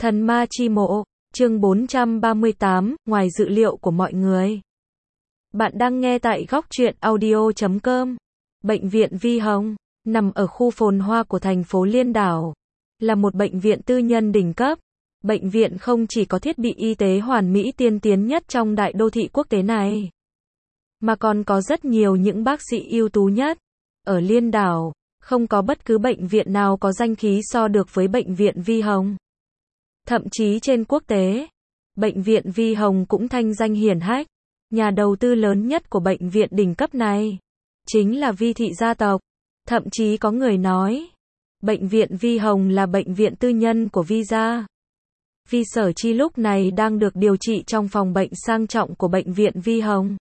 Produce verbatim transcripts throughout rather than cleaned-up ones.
Thần ma chi mộ, chương bốn trăm ba mươi tám, ngoài dự liệu của mọi người. Bạn đang nghe tại góc truyện audio chấm com. Bệnh viện Vi Hồng, nằm ở khu phồn hoa của thành phố Liên Đảo, là một bệnh viện tư nhân đỉnh cấp. Bệnh viện không chỉ có thiết bị y tế hoàn mỹ tiên tiến nhất trong đại đô thị quốc tế này, mà còn có rất nhiều những bác sĩ ưu tú nhất. Ở Liên Đảo, không có bất cứ bệnh viện nào có danh khí so được với bệnh viện Vi Hồng. Thậm chí trên quốc tế, bệnh viện Vi Hồng cũng thanh danh hiển hách. Nhà đầu tư lớn nhất của bệnh viện đỉnh cấp này chính là Vi thị gia tộc. Thậm chí có người nói, bệnh viện Vi Hồng là bệnh viện tư nhân của Vi gia. Vi Sở Chi lúc này đang được điều trị trong phòng bệnh sang trọng của bệnh viện Vi Hồng.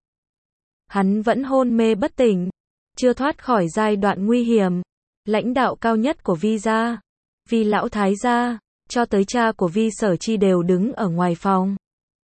Hắn vẫn hôn mê bất tỉnh, chưa thoát khỏi giai đoạn nguy hiểm. Lãnh đạo cao nhất của Vi gia, Vi lão thái gia, cho tới cha của Vi Sở Chi đều đứng ở ngoài phòng.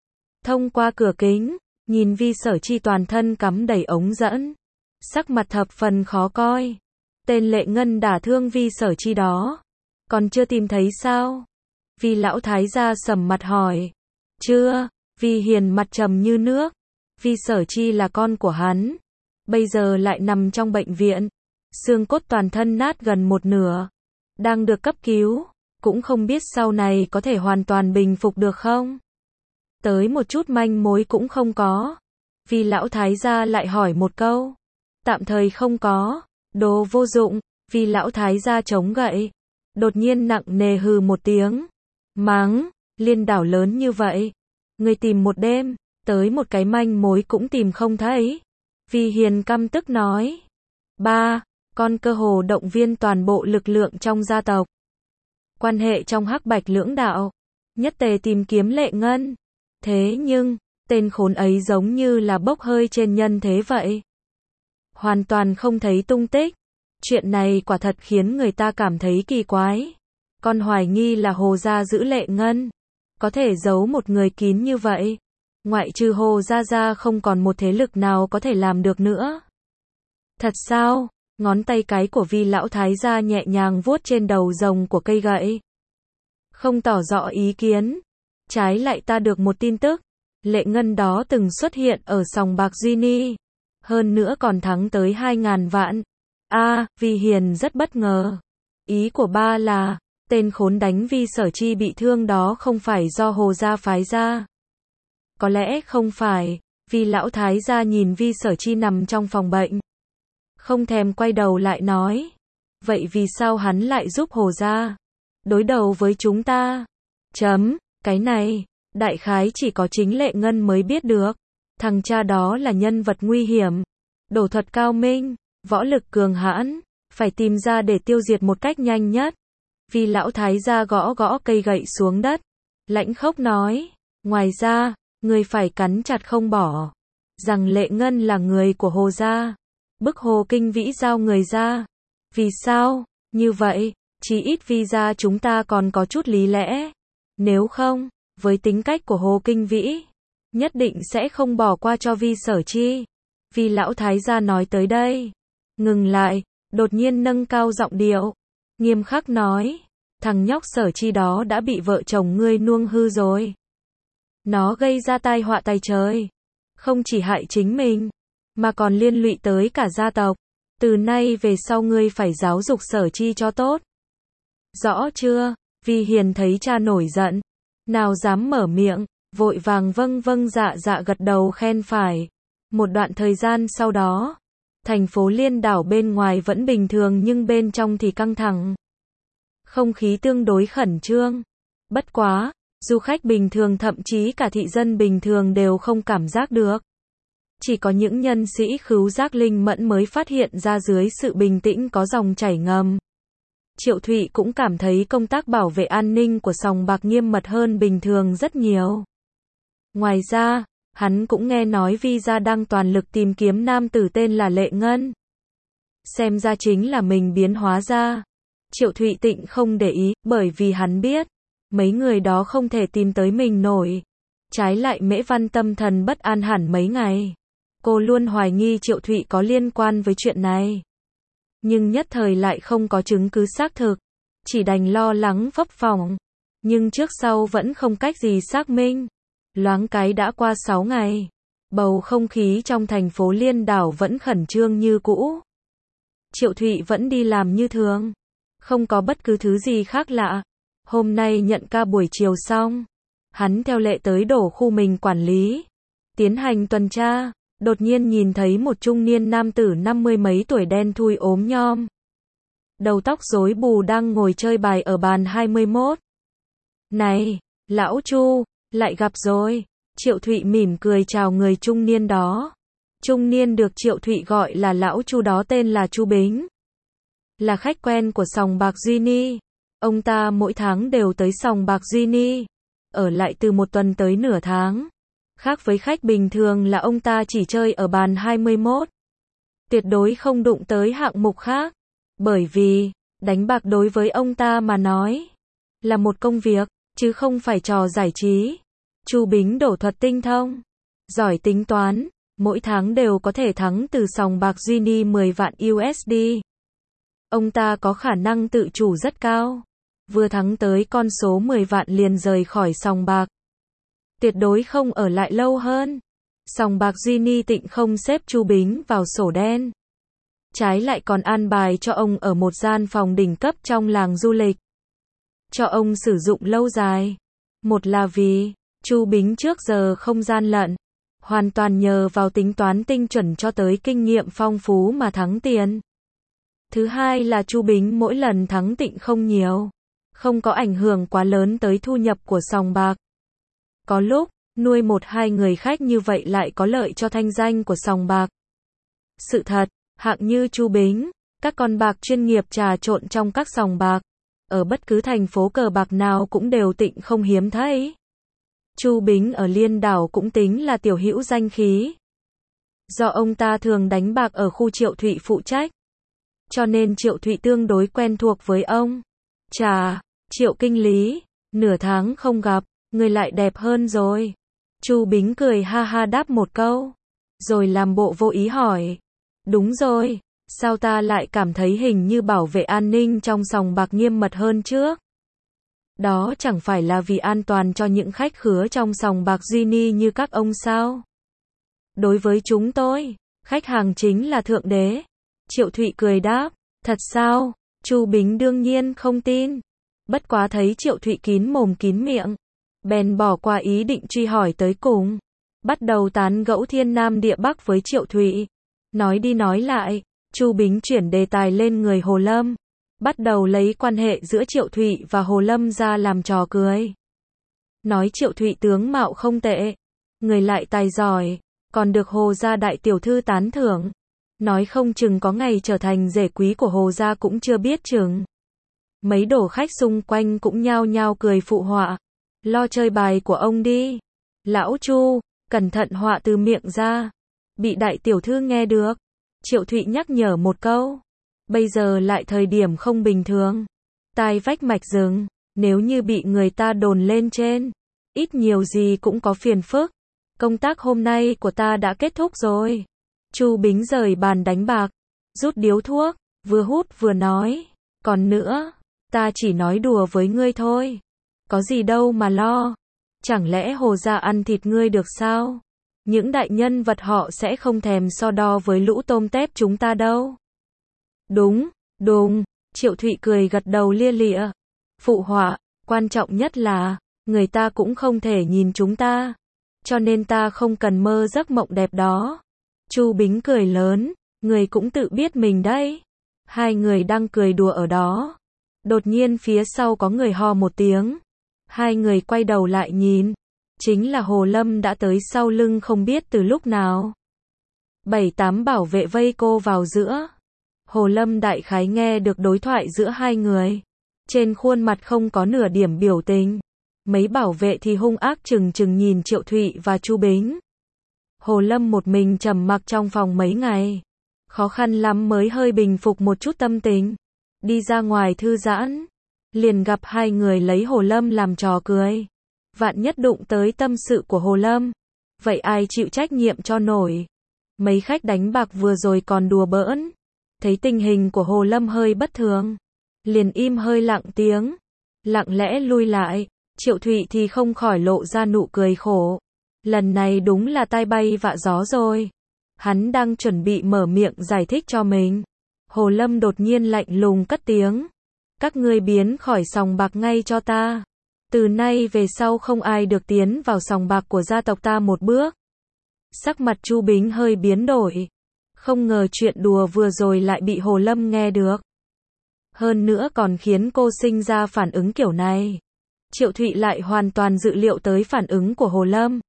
Thông qua cửa kính, nhìn Vi Sở Chi toàn thân cắm đầy ống dẫn, sắc mặt thập phần khó coi. Tên Lệ Ngân đả thương Vi Sở Chi đó, còn chưa tìm thấy sao? Vi lão thái gia sầm mặt hỏi. Chưa. Vi Hiền mặt trầm như nước. Vi Sở Chi là con của hắn, bây giờ lại nằm trong bệnh viện, xương cốt toàn thân nát gần một nửa, đang được cấp cứu, cũng không biết sau này có thể hoàn toàn bình phục được không? Tới một chút manh mối cũng không có. Vi lão thái gia lại hỏi một câu. Tạm thời không có. Đồ vô dụng. Vi lão thái gia chống gậy, đột nhiên nặng nề hừ một tiếng, mắng, Liên Đảo lớn như vậy, người tìm một đêm, tới một cái manh mối cũng tìm không thấy. Vi Hiền căm tức nói. Ba, con cơ hồ động viên toàn bộ lực lượng trong gia tộc. Quan hệ trong hắc bạch lưỡng đạo, nhất tề tìm kiếm Lệ Ngân. Thế nhưng, tên khốn ấy giống như là bốc hơi trên nhân thế vậy. Hoàn toàn không thấy tung tích. Chuyện này quả thật khiến người ta cảm thấy kỳ quái. Con hoài nghi là Hồ gia giữ Lệ Ngân, có thể giấu một người kín như vậy. Ngoại trừ Hồ gia ra không còn một thế lực nào có thể làm được nữa. Thật sao? Ngón tay cái của Vi lão thái gia nhẹ nhàng vuốt trên đầu rồng của cây gậy, không tỏ rõ ý kiến. Trái lại ta được một tin tức, Lệ Ngân đó từng xuất hiện ở sòng bạc Duy Ni, hơn nữa còn thắng tới hai ngàn vạn. A, à, Vi Hiền rất bất ngờ. Ý của ba là, tên khốn đánh Vi Sở Chi bị thương đó không phải do Hồ gia phái ra. Có lẽ không phải. Vi lão thái gia nhìn Vi Sở Chi nằm trong phòng bệnh, không thèm quay đầu lại nói. Vậy vì sao hắn lại giúp Hồ gia đối đầu với chúng ta? Chấm, cái này, đại khái chỉ có chính Lệ Ngân mới biết được. Thằng cha đó là nhân vật nguy hiểm, đổ thuật cao minh, võ lực cường hãn, phải tìm ra để tiêu diệt một cách nhanh nhất. Vi lão thái gia gõ gõ cây gậy xuống đất, lãnh khốc nói. Ngoài ra, người phải cắn chặt không bỏ, rằng Lệ Ngân là người của Hồ gia, bức Hồ Kinh Vĩ giao người ra. Vì sao? Như vậy, chí ít Vi gia chúng ta còn có chút lý lẽ. Nếu không, với tính cách của Hồ Kinh Vĩ, nhất định sẽ không bỏ qua cho Vi Sở Chi. Vi lão thái gia nói tới đây, ngừng lại, đột nhiên nâng cao giọng điệu, nghiêm khắc nói. Thằng nhóc Sở Chi đó đã bị vợ chồng ngươi nuông hư rồi. Nó gây ra tai họa tày trời, không chỉ hại chính mình, mà còn liên lụy tới cả gia tộc. Từ nay về sau ngươi phải giáo dục Sở Chi cho tốt. Rõ chưa? Vi Hiền thấy cha nổi giận, nào dám mở miệng, vội vàng vâng vâng dạ dạ gật đầu khen phải. Một đoạn thời gian sau đó, thành phố Liên Đảo bên ngoài vẫn bình thường nhưng bên trong thì căng thẳng. Không khí tương đối khẩn trương. Bất quá, du khách bình thường thậm chí cả thị dân bình thường đều không cảm giác được. Chỉ có những nhân sĩ khứu giác linh mẫn mới phát hiện ra dưới sự bình tĩnh có dòng chảy ngầm. Triệu Thụy cũng cảm thấy công tác bảo vệ an ninh của sòng bạc nghiêm mật hơn bình thường rất nhiều. Ngoài ra, hắn cũng nghe nói Vi gia đang toàn lực tìm kiếm nam tử tên là Lệ Ngân. Xem ra chính là mình biến hóa ra. Triệu Thụy Tịnh không để ý, bởi vì hắn biết, mấy người đó không thể tìm tới mình nổi. Trái lại Mễ Văn tâm thần bất an hẳn mấy ngày. Cô luôn hoài nghi Triệu Thụy có liên quan với chuyện này. Nhưng nhất thời lại không có chứng cứ xác thực, chỉ đành lo lắng phấp phỏng. nhưng trước sau vẫn không cách gì xác minh. Loáng cái đã qua sáu ngày. Bầu không khí trong thành phố Liên Đảo vẫn khẩn trương như cũ. Triệu Thụy vẫn đi làm như thường. Không có bất cứ thứ gì khác lạ. Hôm nay nhận ca buổi chiều xong. Hắn theo lệ tới đổ khu mình quản lý. Tiến hành tuần tra. Đột nhiên nhìn thấy một trung niên nam tử năm mươi mấy tuổi đen thui ốm nhom. Đầu tóc rối bù đang ngồi chơi bài ở bàn hai mươi mốt. Này, lão Chu, lại gặp rồi. Triệu Thụy mỉm cười chào người trung niên đó. Trung niên được Triệu Thụy gọi là lão Chu đó tên là Chu Bính. Là khách quen của sòng bạc Duy Ni. Ông ta mỗi tháng đều tới sòng bạc Duy Ni. Ở lại từ một tuần tới nửa tháng. Khác với khách bình thường là ông ta chỉ chơi ở bàn hai mươi mốt. Tuyệt đối không đụng tới hạng mục khác. Bởi vì, đánh bạc đối với ông ta mà nói, là một công việc, chứ không phải trò giải trí. Chu Bính đổ thuật tinh thông, giỏi tính toán, mỗi tháng đều có thể thắng từ sòng bạc Duy Ni mười vạn u ét đê. Ông ta có khả năng tự chủ rất cao. Vừa thắng tới con số mười vạn liền rời khỏi sòng bạc. Tuyệt đối không ở lại lâu hơn. Sòng bạc Duy Ni Tịnh không xếp Chu Bính vào sổ đen. Trái lại còn an bài cho ông ở một gian phòng đỉnh cấp trong làng du lịch. Cho ông sử dụng lâu dài. Một là vì, Chu Bính trước giờ không gian lận. Hoàn toàn nhờ vào tính toán tinh chuẩn cho tới kinh nghiệm phong phú mà thắng tiền. Thứ hai là Chu Bính mỗi lần thắng Tịnh không nhiều. Không có ảnh hưởng quá lớn tới thu nhập của sòng bạc. Có lúc, nuôi một hai người khách như vậy lại có lợi cho thanh danh của sòng bạc. Sự thật, hạng như Chu Bính, các con bạc chuyên nghiệp trà trộn trong các sòng bạc, ở bất cứ thành phố cờ bạc nào cũng đều Tịnh không hiếm thấy. Chu Bính ở Liên Đảo cũng tính là tiểu hữu danh khí. Do ông ta thường đánh bạc ở khu Triệu Thụy phụ trách, cho nên Triệu Thụy tương đối quen thuộc với ông. Chà, Triệu kinh lý, nửa tháng không gặp, người lại đẹp hơn rồi. Chu Bính cười ha ha đáp một câu, rồi làm bộ vô ý hỏi. Đúng rồi, sao ta lại cảm thấy hình như bảo vệ an ninh trong sòng bạc nghiêm mật hơn trước? Đó chẳng phải là vì an toàn cho những khách khứa trong sòng bạc Duy Ni như các ông sao? Đối với chúng tôi, khách hàng chính là thượng đế. Triệu Thụy cười đáp, thật sao? Chu Bính đương nhiên không tin. Bất quá thấy Triệu Thụy kín mồm kín miệng, bèn bỏ qua ý định truy hỏi tới cùng. Bắt đầu tán gẫu thiên nam địa bắc với Triệu Thụy. Nói đi nói lại, Chu Bính chuyển đề tài lên người Hồ Lâm. Bắt đầu lấy quan hệ giữa Triệu Thụy và Hồ Lâm ra làm trò cười. Nói Triệu Thụy tướng mạo không tệ, người lại tài giỏi, còn được Hồ gia đại tiểu thư tán thưởng. Nói không chừng có ngày trở thành rể quý của Hồ gia cũng chưa biết chừng. Mấy đổ khách xung quanh cũng nhao nhao cười phụ họa. Lo chơi bài của ông đi. Lão Chu, cẩn thận họa từ miệng ra. Bị đại tiểu thư nghe được. Triệu Thụy nhắc nhở một câu. Bây giờ lại thời điểm không bình thường. Tai vách mạch rừng, nếu như bị người ta đồn lên trên, ít nhiều gì cũng có phiền phức. Công tác hôm nay của ta đã kết thúc rồi. Chu Bính rời bàn đánh bạc, rút điếu thuốc, vừa hút vừa nói. Còn nữa, ta chỉ nói đùa với ngươi thôi. Có gì đâu mà lo. Chẳng lẽ Hồ gia ăn thịt ngươi được sao? Những đại nhân vật họ sẽ không thèm so đo với lũ tôm tép chúng ta đâu. Đúng, đúng, Triệu Thụy cười gật đầu lia lịa. Phụ họa, quan trọng nhất là, người ta cũng không thể nhìn chúng ta. Cho nên ta không cần mơ giấc mộng đẹp đó. Chu Bính cười lớn, người cũng tự biết mình đấy. Hai người đang cười đùa ở đó. Đột nhiên phía sau có người ho một tiếng. Hai người quay đầu lại nhìn. Chính là Hồ Lâm đã tới sau lưng không biết từ lúc nào. Bảy tám bảo vệ vây cô vào giữa. Hồ Lâm đại khái nghe được đối thoại giữa hai người. Trên khuôn mặt không có nửa điểm biểu tình. Mấy bảo vệ thì hung ác chừng chừng nhìn Triệu Thụy và Chu Bính. Hồ Lâm một mình trầm mặc trong phòng mấy ngày. Khó khăn lắm mới hơi bình phục một chút tâm tình. Đi ra ngoài thư giãn. Liền gặp hai người lấy Hồ Lâm làm trò cười. Vạn nhất đụng tới tâm sự của Hồ Lâm. Vậy ai chịu trách nhiệm cho nổi. Mấy khách đánh bạc vừa rồi còn đùa bỡn. Thấy tình hình của Hồ Lâm hơi bất thường. Liền im hơi lặng tiếng. lặng lẽ lui lại. Triệu Thụy thì không khỏi lộ ra nụ cười khổ. Lần này đúng là tai bay vạ gió rồi. Hắn đang chuẩn bị mở miệng giải thích cho mình. Hồ Lâm đột nhiên lạnh lùng cất tiếng. Các ngươi biến khỏi sòng bạc ngay cho ta. Từ nay về sau không ai được tiến vào sòng bạc của gia tộc ta một bước. Sắc mặt Chu Bính hơi biến đổi. Không ngờ chuyện đùa vừa rồi lại bị Hồ Lâm nghe được. Hơn nữa còn khiến cô sinh ra phản ứng kiểu này. Triệu Thụy lại hoàn toàn dự liệu tới phản ứng của Hồ Lâm.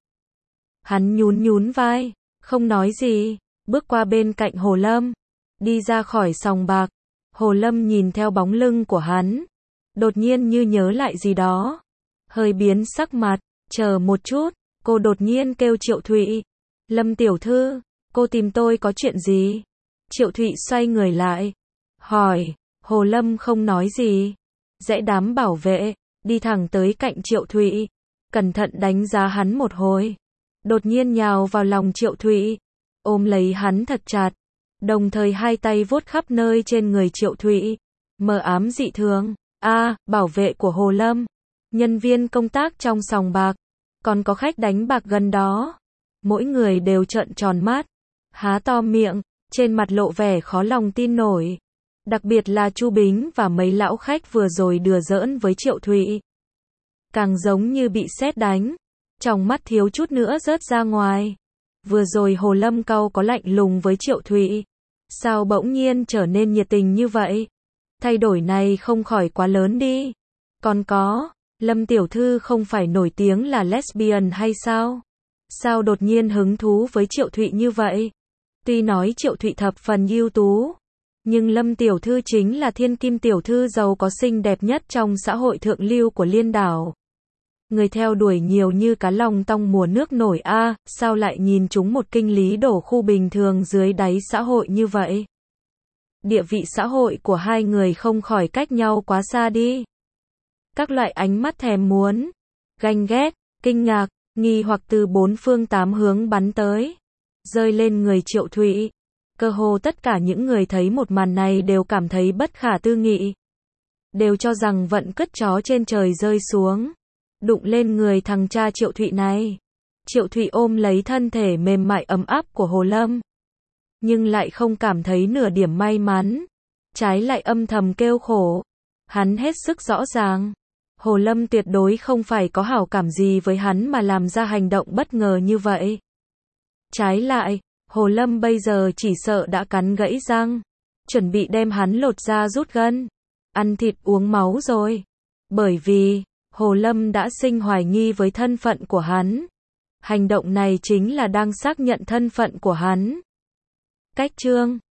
Hắn nhún nhún vai, không nói gì, bước qua bên cạnh Hồ Lâm, đi ra khỏi sòng bạc. Hồ Lâm nhìn theo bóng lưng của hắn, đột nhiên như nhớ lại gì đó, hơi biến sắc mặt. Chờ một chút, cô đột nhiên kêu Triệu Thụy. Lâm tiểu thư, cô tìm tôi có chuyện gì? Triệu Thụy xoay người lại, hỏi. Hồ Lâm không nói gì, rẽ đám bảo vệ, đi thẳng tới cạnh Triệu Thụy, cẩn thận đánh giá hắn một hồi, đột nhiên nhào vào lòng Triệu Thụy, ôm lấy hắn thật chặt, đồng thời hai tay vuốt khắp nơi trên người Triệu Thụy, mờ ám dị thường. A, à, bảo vệ của Hồ Lâm, nhân viên công tác trong sòng bạc, còn có khách đánh bạc gần đó. Mỗi người đều trợn tròn mắt, há to miệng, trên mặt lộ vẻ khó lòng tin nổi. Đặc biệt là Chu Bính và mấy lão khách vừa rồi đùa giỡn với Triệu Thụy. Càng giống như bị sét đánh, trong mắt thiếu chút nữa rớt ra ngoài. Vừa rồi Hồ Lâm cau có lạnh lùng với Triệu Thụy, sao bỗng nhiên trở nên nhiệt tình như vậy? Thay đổi này không khỏi quá lớn đi. Còn có, Lâm tiểu thư không phải nổi tiếng là lesbian hay sao? Sao đột nhiên hứng thú với Triệu Thụy như vậy? Tuy nói Triệu Thụy thập phần ưu tú, nhưng Lâm tiểu thư chính là thiên kim tiểu thư giàu có xinh đẹp nhất trong xã hội thượng lưu của Liên đảo. Người theo đuổi nhiều như cá lòng tong mùa nước nổi a, à, sao lại nhìn chúng một kinh lý đổ khu bình thường dưới đáy xã hội như vậy? Địa vị xã hội của hai người không khỏi cách nhau quá xa đi. Các loại ánh mắt thèm muốn, ganh ghét, kinh ngạc, nghi hoặc từ bốn phương tám hướng bắn tới, rơi lên người Triệu Thụy. Cơ hồ tất cả những người thấy một màn này đều cảm thấy bất khả tư nghị. Đều cho rằng vận cất chó trên trời rơi xuống, đụng lên người thằng cha Triệu Thụy này. Triệu Thụy ôm lấy thân thể mềm mại ấm áp của Hồ Lâm, nhưng lại không cảm thấy nửa điểm may mắn, trái lại âm thầm kêu khổ. Hắn hết sức rõ ràng, Hồ Lâm tuyệt đối không phải có hảo cảm gì với hắn mà làm ra hành động bất ngờ như vậy. Trái lại, Hồ Lâm bây giờ chỉ sợ đã cắn gãy răng, chuẩn bị đem hắn lột da rút gân, ăn thịt uống máu rồi. Bởi vì, Hồ Lâm đã sinh hoài nghi với thân phận của hắn. Hành động này chính là đang xác nhận thân phận của hắn. Cách chương